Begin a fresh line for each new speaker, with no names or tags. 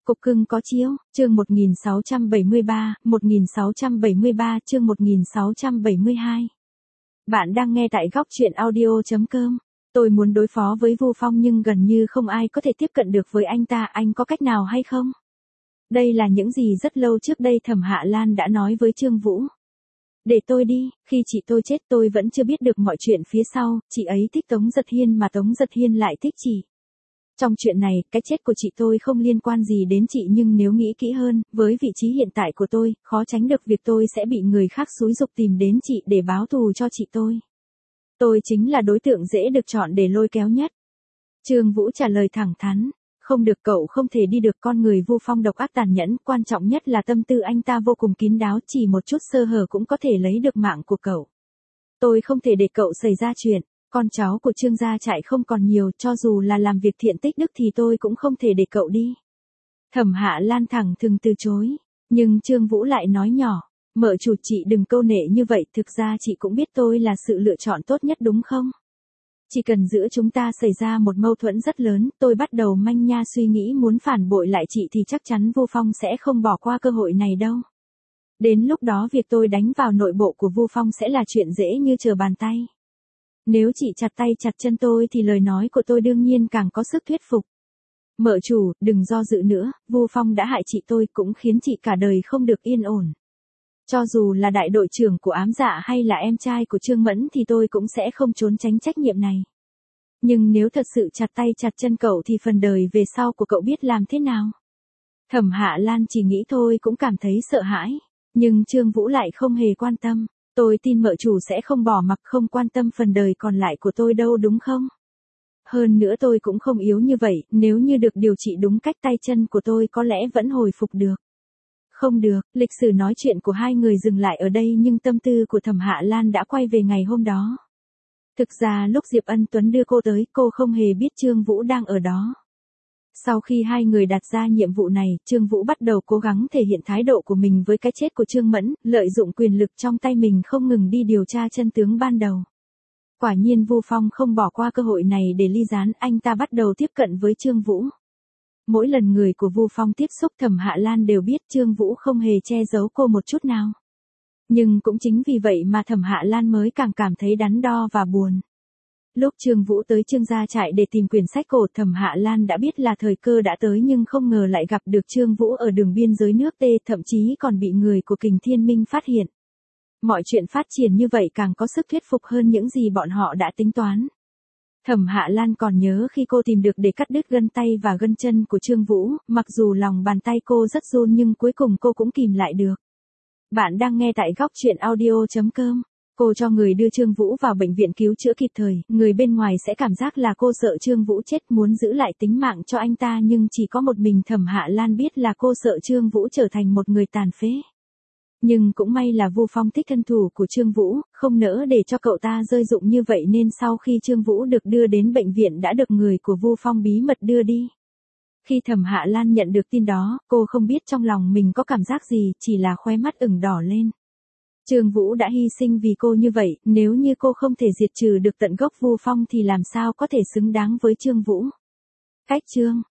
Cục cưng có chiếu, chương 1673, chương 1672. Bạn đang nghe tại góc truyện audio.com. Tôi muốn đối phó với Vu Phong nhưng gần như không ai có thể tiếp cận được với anh ta, anh có cách nào hay không? Đây là những gì rất lâu trước đây Thẩm Hạ Lan đã nói với Trương Vũ. Để tôi đi, khi chị tôi chết tôi vẫn chưa biết được mọi chuyện phía sau, chị ấy thích Tống Giật Hiên mà Tống Giật Hiên lại thích chị. Trong chuyện này, cái chết của chị tôi không liên quan gì đến chị nhưng nếu nghĩ kỹ hơn, với vị trí hiện tại của tôi, khó tránh được việc tôi sẽ bị người khác xúi giục tìm đến chị để báo thù cho chị tôi. Tôi chính là đối tượng dễ được chọn để lôi kéo nhất. Trương Vũ trả lời thẳng thắn. Không được, cậu không thể đi được, con người Vu Phong độc ác tàn nhẫn, quan trọng nhất là tâm tư anh ta vô cùng kín đáo, chỉ một chút sơ hở cũng có thể lấy được mạng của cậu. Tôi không thể để cậu xảy ra chuyện. Con cháu của Trương gia Trại không còn nhiều, cho dù là làm việc thiện tích đức thì tôi cũng không thể để cậu đi. Thẩm Hạ Lan thẳng thừng từ chối, nhưng Trương Vũ lại nói nhỏ, mợ chủ chị đừng câu nệ như vậy, thực ra chị cũng biết tôi là sự lựa chọn tốt nhất đúng không? Chỉ cần giữa chúng ta xảy ra một mâu thuẫn rất lớn, tôi bắt đầu manh nha suy nghĩ muốn phản bội lại chị thì chắc chắn Vu Phong sẽ không bỏ qua cơ hội này đâu. Đến lúc đó việc tôi đánh vào nội bộ của Vu Phong sẽ là chuyện dễ như trở bàn tay. Nếu chị chặt tay chặt chân tôi thì lời nói của tôi đương nhiên càng có sức thuyết phục. Mợ chủ, đừng do dự nữa, Vu Phong đã hại chị tôi cũng khiến chị cả đời không được yên ổn. Cho dù là đại đội trưởng của ám dạ hay là em trai của Trương Mẫn thì tôi cũng sẽ không trốn tránh trách nhiệm này. Nhưng nếu thật sự chặt tay chặt chân cậu thì phần đời về sau của cậu biết làm thế nào? Thẩm Hạ Lan chỉ nghĩ thôi cũng cảm thấy sợ hãi, nhưng Trương Vũ lại không hề quan tâm. Tôi tin mợ chủ sẽ không bỏ mặc, không quan tâm phần đời còn lại của tôi đâu đúng không? Hơn nữa tôi cũng không yếu như vậy, nếu như được điều trị đúng cách tay chân của tôi có lẽ vẫn hồi phục được. Không được, lịch sử nói chuyện của hai người dừng lại ở đây nhưng tâm tư của Thẩm Hạ Lan đã quay về ngày hôm đó. Thực ra lúc Diệp Ân Tuấn đưa cô tới, cô không hề biết Trương Vũ đang ở đó. Sau khi hai người đặt ra nhiệm vụ này, Trương Vũ bắt đầu cố gắng thể hiện thái độ của mình với cái chết của Trương Mẫn, lợi dụng quyền lực trong tay mình không ngừng đi điều tra chân tướng ban đầu. Quả nhiên Vu Phong không bỏ qua cơ hội này để ly gián, anh ta bắt đầu tiếp cận với Trương Vũ. Mỗi lần người của Vu Phong tiếp xúc Thẩm Hạ Lan đều biết Trương Vũ không hề che giấu cô một chút nào. Nhưng cũng chính vì vậy mà Thẩm Hạ Lan mới càng cảm thấy đắn đo và buồn. Lúc Trương Vũ tới Trương gia Trại để tìm quyển sách cổ, Thẩm Hạ Lan đã biết là thời cơ đã tới nhưng không ngờ lại gặp được Trương Vũ ở đường biên giới nước T, thậm chí còn bị người của Kình Thiên Minh phát hiện. Mọi chuyện phát triển như vậy càng có sức thuyết phục hơn những gì bọn họ đã tính toán. Thẩm Hạ Lan còn nhớ khi cô tìm được để cắt đứt gân tay và gân chân của Trương Vũ, mặc dù lòng bàn tay cô rất run nhưng cuối cùng cô cũng kìm lại được. Bạn đang nghe tại góc truyện audio.com. Cô cho người đưa Trương Vũ vào bệnh viện cứu chữa kịp thời, người bên ngoài sẽ cảm giác là cô sợ Trương Vũ chết muốn giữ lại tính mạng cho anh ta nhưng chỉ có một mình Thẩm Hạ Lan biết là cô sợ Trương Vũ trở thành một người tàn phế. Nhưng cũng may là Vu Phong thích thân thủ của Trương Vũ, không nỡ để cho cậu ta rơi dụng như vậy nên sau khi Trương Vũ được đưa đến bệnh viện đã được người của Vu Phong bí mật đưa đi. Khi Thẩm Hạ Lan nhận được tin đó, cô không biết trong lòng mình có cảm giác gì, chỉ là khóe mắt ửng đỏ lên. Trương Vũ đã hy sinh vì cô như vậy, nếu như cô không thể diệt trừ được tận gốc Vu Phong thì làm sao có thể xứng đáng với Trương Vũ. Cách chương